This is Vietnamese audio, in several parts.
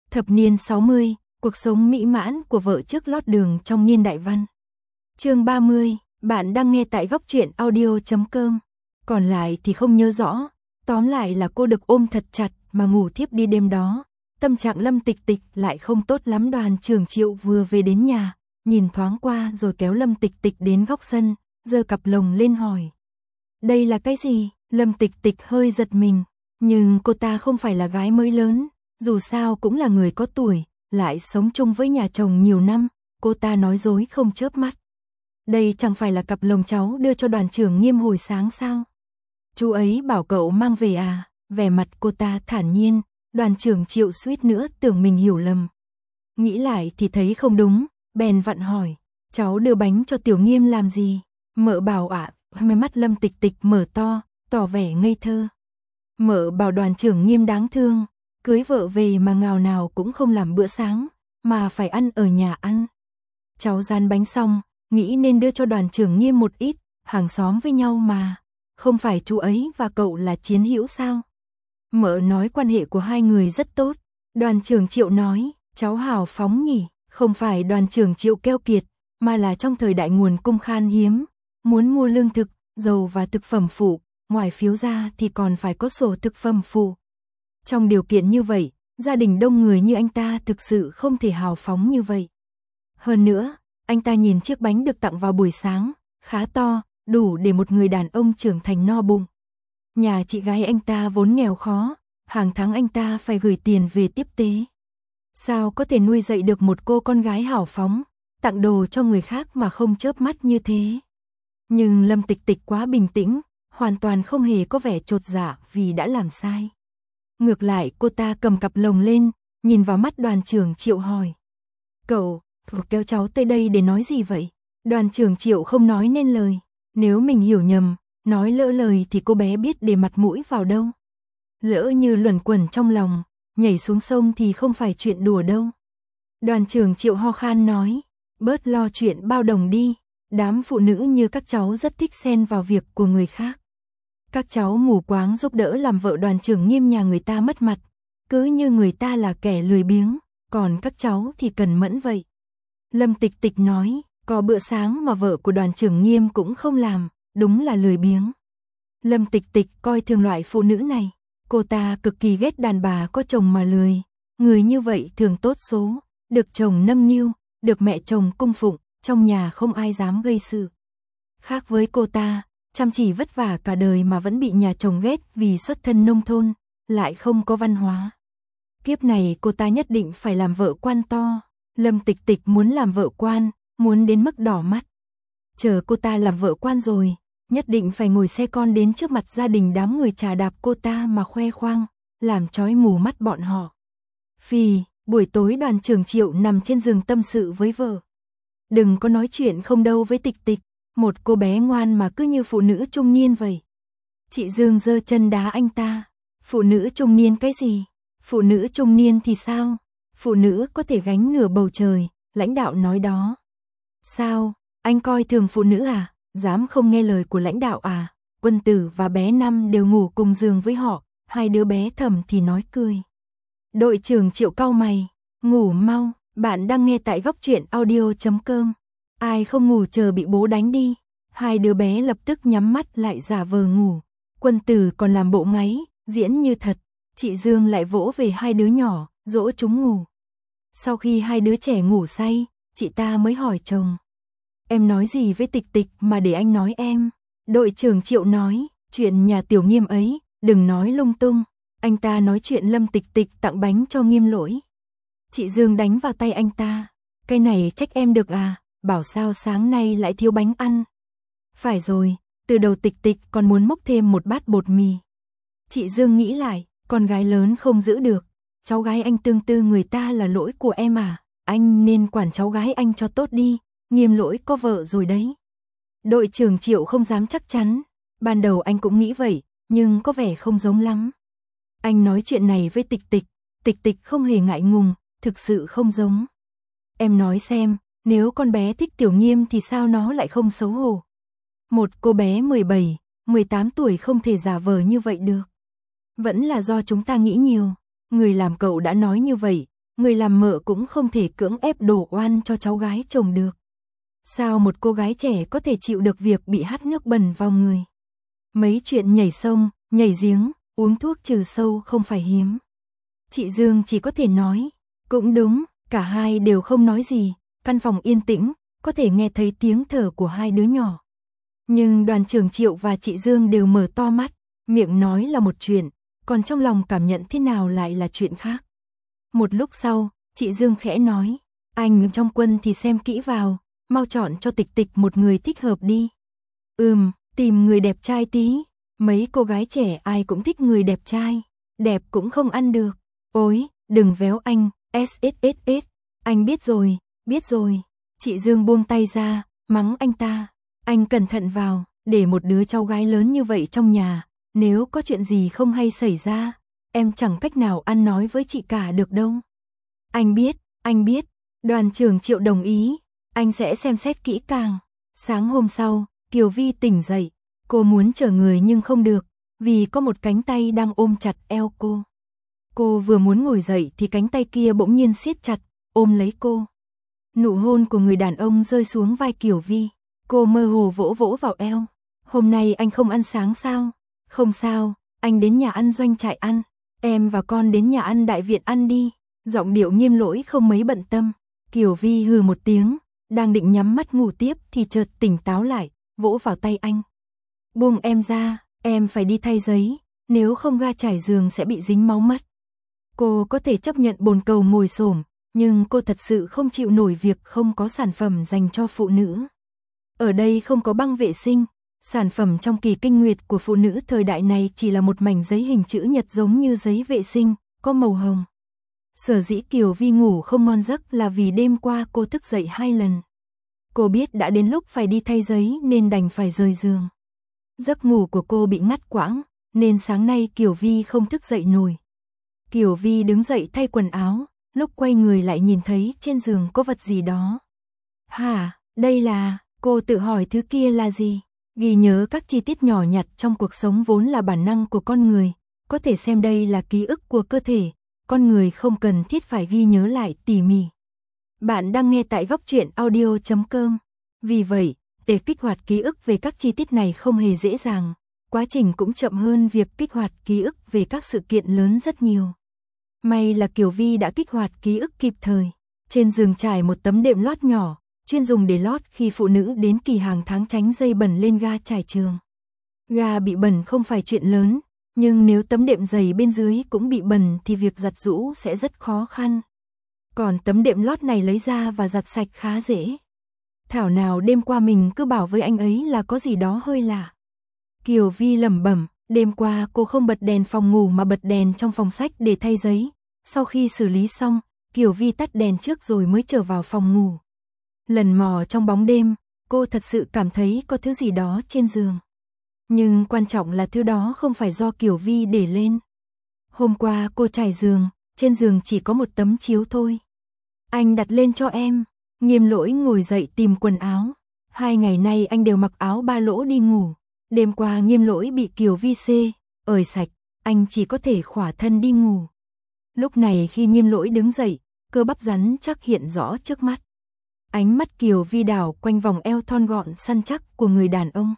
Thập niên 60, cuộc sống mỹ mãn của vợ trước lót đường trong niên đại văn. Chương 30, bạn đang nghe tại góc truyện audio.com. Còn lại thì không nhớ rõ, tóm lại là cô được ôm thật chặt mà ngủ thiếp đi đêm đó. Tâm trạng Lâm Tịch Tịch lại không tốt lắm. Đoàn Trường Triệu vừa về đến nhà, nhìn thoáng qua rồi kéo Lâm Tịch Tịch đến góc sân, giơ cặp lồng lên hỏi. Đây là cái gì? Lâm Tịch Tịch hơi giật mình, nhưng cô ta không phải là gái mới lớn, dù sao cũng là người có tuổi, lại sống chung với nhà chồng nhiều năm, cô ta nói dối không chớp mắt. Đây chẳng phải là cặp lồng cháu đưa cho Đoàn Trưởng Nghiêm hồi sáng sao? Chú ấy bảo cậu mang về à? Vẻ mặt cô ta thản nhiên. Đoàn Trưởng Triệu suýt nữa tưởng mình hiểu lầm. Nghĩ lại thì thấy không đúng, bèn vặn hỏi, cháu đưa bánh cho Tiểu Nghiêm làm gì? Mợ bảo ạ. Mấy mắt Lâm Tịch Tịch mở to, tỏ vẻ ngây thơ. Mợ bảo Đoàn Trưởng Nghiêm đáng thương, cưới vợ về mà ngào nào cũng không làm bữa sáng, mà phải ăn ở nhà ăn. Cháu rán bánh xong, nghĩ nên đưa cho Đoàn Trưởng Nghiêm một ít, hàng xóm với nhau mà. Không phải chú ấy và cậu là chiến hữu sao? Mợ nói quan hệ của hai người rất tốt. Đoàn Trưởng Triệu nói, cháu hào phóng nhỉ. Không phải Đoàn Trưởng Triệu keo kiệt, mà là trong thời đại nguồn cung khan hiếm. Muốn mua lương thực, dầu và thực phẩm phụ, ngoài phiếu ra thì còn phải có sổ thực phẩm phụ. Trong điều kiện như vậy, gia đình đông người như anh ta thực sự không thể hào phóng như vậy. Hơn nữa, anh ta nhìn chiếc bánh được tặng vào buổi sáng, khá to, đủ để một người đàn ông trưởng thành no bụng. Nhà chị gái anh ta vốn nghèo khó, hàng tháng anh ta phải gửi tiền về tiếp tế. Sao có thể nuôi dạy được một cô con gái hào phóng, tặng đồ cho người khác mà không chớp mắt như thế? Nhưng Lâm Tịch Tịch quá bình tĩnh, hoàn toàn không hề có vẻ chột dạ vì đã làm sai. Ngược lại cô ta cầm cặp lồng lên, nhìn vào mắt Đoàn Trưởng Triệu hỏi. Cậu kéo cháu tới đây để nói gì vậy? Đoàn Trưởng Triệu không nói nên lời. Nếu mình hiểu nhầm, nói lỡ lời thì cô bé biết để mặt mũi vào đâu. Lỡ như luẩn quẩn trong lòng, nhảy xuống sông thì không phải chuyện đùa đâu. Đoàn Trưởng Triệu ho khan nói, bớt lo chuyện bao đồng đi. Đám phụ nữ như các cháu rất thích xen vào việc của người khác. Các cháu mù quáng giúp đỡ làm vợ Đoàn Trưởng Nghiêm nhà người ta mất mặt, cứ như người ta là kẻ lười biếng, còn các cháu thì cần mẫn vậy. Lâm Tịch Tịch nói, có bữa sáng mà vợ của Đoàn Trưởng Nghiêm cũng không làm, đúng là lười biếng. Lâm Tịch Tịch coi thường loại phụ nữ này, cô ta cực kỳ ghét đàn bà có chồng mà lười. Người như vậy thường tốt số, được chồng nâng niu, được mẹ chồng cung phụng, trong nhà không ai dám gây sự. Khác với cô ta, chăm chỉ vất vả cả đời mà vẫn bị nhà chồng ghét vì xuất thân nông thôn, lại không có văn hóa. Kiếp này cô ta nhất định phải làm vợ quan to. Lâm Tịch Tịch muốn làm vợ quan, muốn đến mức đỏ mắt. Chờ cô ta làm vợ quan rồi, nhất định phải ngồi xe con đến trước mặt gia đình đám người chà đạp cô ta mà khoe khoang, làm chói mù mắt bọn họ. Phì, buổi tối Đoàn Trưởng Triệu nằm trên giường tâm sự với vợ. Đừng có nói chuyện không đâu với Tịch Tịch, một cô bé ngoan mà cứ như phụ nữ trung niên vậy. Chị Dương giơ chân đá anh ta. Phụ nữ trung niên cái gì? Phụ nữ trung niên thì sao? Phụ nữ có thể gánh nửa bầu trời, lãnh đạo nói đó. Sao? Anh coi thường phụ nữ à? Dám không nghe lời của lãnh đạo à? Quân Tử và bé Năm đều ngủ cùng giường với họ, hai đứa bé Thẩm thì nói cười. Đội trưởng Triệu cau mày, ngủ mau. Bạn đang nghe tại góc truyện audio.com. Ai không ngủ chờ bị bố đánh đi. Hai đứa bé lập tức nhắm mắt lại giả vờ ngủ. Quân Tử còn làm bộ ngáy, diễn như thật. Chị Dương lại vỗ về hai đứa nhỏ, dỗ chúng ngủ. Sau khi hai đứa trẻ ngủ say, chị ta mới hỏi chồng. Em nói gì với Tịch Tịch mà để anh nói em? Đội trưởng Triệu nói, chuyện nhà Tiểu Nghiêm ấy, đừng nói lung tung. Anh ta nói chuyện Lâm Tịch Tịch tặng bánh cho Nghiêm Lỗi. Chị Dương đánh vào tay anh ta. Cái này trách em được à? Bảo sao sáng nay lại thiếu bánh ăn. Phải rồi, từ đầu Tịch Tịch còn muốn múc thêm một bát bột mì. Chị Dương nghĩ lại, con gái lớn không giữ được. Cháu gái anh tương tư người ta là lỗi của em à? Anh nên quản cháu gái anh cho tốt đi. Nghiêm Lỗi có vợ rồi đấy. Đội trưởng Triệu không dám chắc chắn. Ban đầu anh cũng nghĩ vậy, nhưng có vẻ không giống lắm. Anh nói chuyện này với Tịch Tịch. Tịch Tịch không hề ngại ngùng. Thực sự không giống. Em nói xem, nếu con bé thích Tiểu Nghiêm thì sao nó lại không xấu hổ? Một cô bé 17, 18 tuổi không thể giả vờ như vậy được. Vẫn là do chúng ta nghĩ nhiều. Người làm cậu đã nói như vậy, người làm mợ cũng không thể cưỡng ép đổ oan cho cháu gái chồng được. Sao một cô gái trẻ có thể chịu được việc bị hắt nước bẩn vào người? Mấy chuyện nhảy sông, nhảy giếng, uống thuốc trừ sâu không phải hiếm. Chị Dương chỉ có thể nói, cũng đúng, cả hai đều không nói gì, căn phòng yên tĩnh, có thể nghe thấy tiếng thở của hai đứa nhỏ. Nhưng Đoàn trưởng Triệu và chị Dương đều mở to mắt, miệng nói là một chuyện, còn trong lòng cảm nhận thế nào lại là chuyện khác. Một lúc sau, chị Dương khẽ nói, anh trong quân thì xem kỹ vào, mau chọn cho Tịch Tịch một người thích hợp đi. Tìm người đẹp trai tí, mấy cô gái trẻ ai cũng thích người đẹp trai, đẹp cũng không ăn được. Ôi, đừng véo anh, SSSS, anh biết rồi. Chị Dương buông tay ra, mắng anh ta, anh cẩn thận vào, để một đứa cháu gái lớn như vậy trong nhà, nếu có chuyện gì không hay xảy ra, em chẳng cách nào ăn nói với chị cả được đâu. Anh biết, Đoàn trưởng Triệu đồng ý, anh sẽ xem xét kỹ càng. Sáng hôm sau, Kiều Vi tỉnh dậy, cô muốn chở người nhưng không được, vì có một cánh tay đang ôm chặt eo cô. Cô vừa muốn ngồi dậy thì cánh tay kia bỗng nhiên siết chặt, ôm lấy cô. Nụ hôn của người đàn ông rơi xuống vai Kiều Vi, cô mơ hồ vỗ vỗ vào eo. Hôm nay anh không ăn sáng sao? Không sao, anh đến nhà ăn Doanh Trại ăn, em và con đến nhà ăn Đại Viện ăn đi. Giọng điệu Nghiêm Lỗi không mấy bận tâm. Kiều Vi hừ một tiếng, đang định nhắm mắt ngủ tiếp thì chợt tỉnh táo lại, vỗ vào tay anh. Buông em ra, em phải đi thay giấy, nếu không ga trải giường sẽ bị dính máu mất. Cô có thể chấp nhận bồn cầu ngồi xổm, nhưng cô thật sự không chịu nổi việc không có sản phẩm dành cho phụ nữ. Ở đây không có băng vệ sinh, sản phẩm trong kỳ kinh nguyệt của phụ nữ thời đại này chỉ là một mảnh giấy hình chữ nhật giống như giấy vệ sinh, có màu hồng. Sở dĩ Kiều Vi ngủ không ngon giấc là vì đêm qua cô thức dậy 2 lần. Cô biết đã đến lúc phải đi thay giấy nên đành phải rời giường. Giấc ngủ của cô bị ngắt quãng, nên sáng nay Kiều Vi không thức dậy nổi. Kiều Vi đứng dậy thay quần áo, lúc quay người lại nhìn thấy trên giường có vật gì đó. Hả, đây là, cô tự hỏi thứ kia là gì? Ghi nhớ các chi tiết nhỏ nhặt trong cuộc sống vốn là bản năng của con người, có thể xem đây là ký ức của cơ thể, con người không cần thiết phải ghi nhớ lại tỉ mỉ. Bạn đang nghe tại góc truyện audio.com. Vì vậy, để kích hoạt ký ức về các chi tiết này không hề dễ dàng, quá trình cũng chậm hơn việc kích hoạt ký ức về các sự kiện lớn rất nhiều. May là Kiều Vi đã kích hoạt ký ức kịp thời. Trên giường trải một tấm đệm lót nhỏ, chuyên dùng để lót khi phụ nữ đến kỳ hàng tháng tránh dây bẩn lên ga trải trường. Ga bị bẩn không phải chuyện lớn, nhưng nếu tấm đệm dày bên dưới cũng bị bẩn thì việc giặt giũ sẽ rất khó khăn. Còn tấm đệm lót này lấy ra và giặt sạch khá dễ. Thảo nào đêm qua mình cứ bảo với anh ấy là có gì đó hơi lạ. Kiều Vi lẩm bẩm, đêm qua cô không bật đèn phòng ngủ mà bật đèn trong phòng sách để thay giấy. Sau khi xử lý xong, Kiều Vi tắt đèn trước rồi mới trở vào phòng ngủ. Lần mò trong bóng đêm, cô thật sự cảm thấy có thứ gì đó trên giường. Nhưng quan trọng là thứ đó không phải do Kiều Vi để lên. Hôm qua cô trải giường, trên giường chỉ có một tấm chiếu thôi. Anh đặt lên cho em. Nghiêm Lỗi ngồi dậy tìm quần áo. 2 ngày nay anh đều mặc áo 3 lỗ đi ngủ. Đêm qua Nghiêm Lỗi bị Kiều Vi ởi sạch, anh chỉ có thể khỏa thân đi ngủ. Lúc này khi Nghiêm Lỗi đứng dậy, cơ bắp rắn chắc hiện rõ trước mắt. Ánh mắt Kiều Vi đảo quanh vòng eo thon gọn săn chắc của người đàn ông.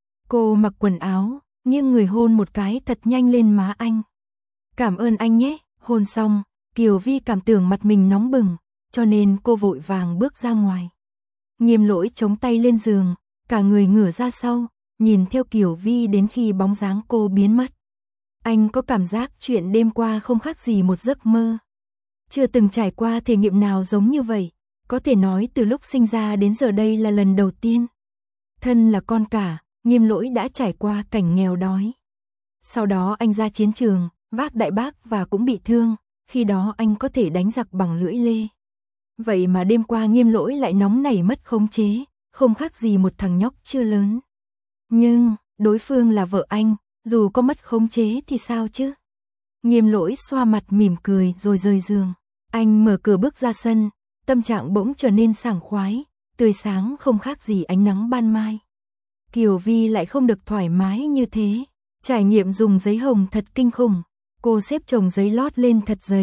Cô mặc quần áo, nghiêng người hôn một cái thật nhanh lên má anh. Cảm ơn anh nhé. Hôn xong, Kiều Vi cảm tưởng mặt mình nóng bừng, cho nên cô vội vàng bước ra ngoài. Nghiêm Lỗi chống tay lên giường, cả người ngửa ra sau, nhìn theo Kiều Vi đến khi bóng dáng cô biến mất. Anh có cảm giác chuyện đêm qua không khác gì một giấc mơ. Chưa từng trải qua thể nghiệm nào giống như vậy, có thể nói từ lúc sinh ra đến giờ đây là lần đầu tiên. Thân là con cả, Nghiêm Lỗi đã trải qua cảnh nghèo đói. Sau đó anh ra chiến trường, vác đại bác và cũng bị thương, khi đó anh có thể đánh giặc bằng lưỡi lê. Vậy mà đêm qua Nghiêm Lỗi lại nóng nảy mất khống chế, không khác gì một thằng nhóc chưa lớn. Nhưng, đối phương là vợ anh, dù có mất khống chế thì sao chứ? Nghiêm Lỗi xoa mặt mỉm cười rồi rời giường. Anh mở cửa bước ra sân, tâm trạng bỗng trở nên sảng khoái, tươi sáng không khác gì ánh nắng ban mai. Kiều Vi lại không được thoải mái như thế. Trải nghiệm dùng giấy hồng thật kinh khủng. Cô xếp chồng giấy lót lên thật dày,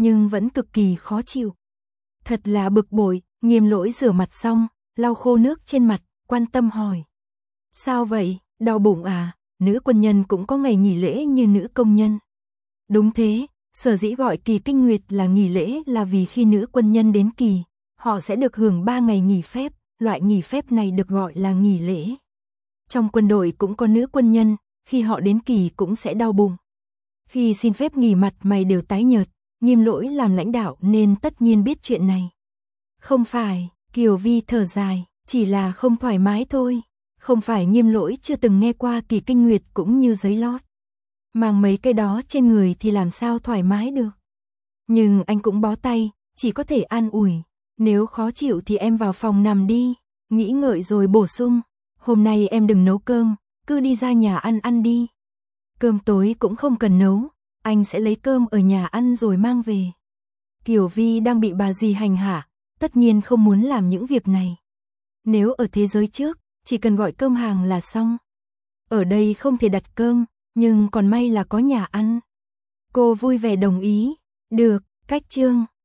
nhưng vẫn cực kỳ khó chịu. Thật là bực bội, Nghiêm Lỗi rửa mặt xong, lau khô nước trên mặt, quan tâm hỏi. Sao vậy, đau bụng à? Nữ quân nhân cũng có ngày nghỉ lễ như nữ công nhân. Đúng thế, sở dĩ gọi kỳ kinh nguyệt là nghỉ lễ là vì khi nữ quân nhân đến kỳ, họ sẽ được hưởng 3 ngày nghỉ phép, loại nghỉ phép này được gọi là nghỉ lễ. Trong quân đội cũng có nữ quân nhân, khi họ đến kỳ cũng sẽ đau bụng. Khi xin phép nghỉ mặt mày đều tái nhợt, Nghiêm Lỗi làm lãnh đạo nên tất nhiên biết chuyện này. Không phải, Kiều Vi thở dài, chỉ là không thoải mái thôi. Không phải Nghiêm Lỗi chưa từng nghe qua kỳ kinh nguyệt cũng như giấy lót. Mang mấy cái đó trên người thì làm sao thoải mái được. Nhưng anh cũng bó tay, chỉ có thể an ủi. Nếu khó chịu thì em vào phòng nằm đi. Nghĩ ngợi rồi bổ sung. Hôm nay em đừng nấu cơm, cứ đi ra nhà ăn đi. Cơm tối cũng không cần nấu, anh sẽ lấy cơm ở nhà ăn rồi mang về. Kiều Vi đang bị bà dì hành hạ, tất nhiên không muốn làm những việc này. Nếu ở thế giới trước, chỉ cần gọi cơm hàng là xong. Ở đây không thể đặt cơm, nhưng còn may là có nhà ăn. Cô vui vẻ đồng ý. Được, cách chương.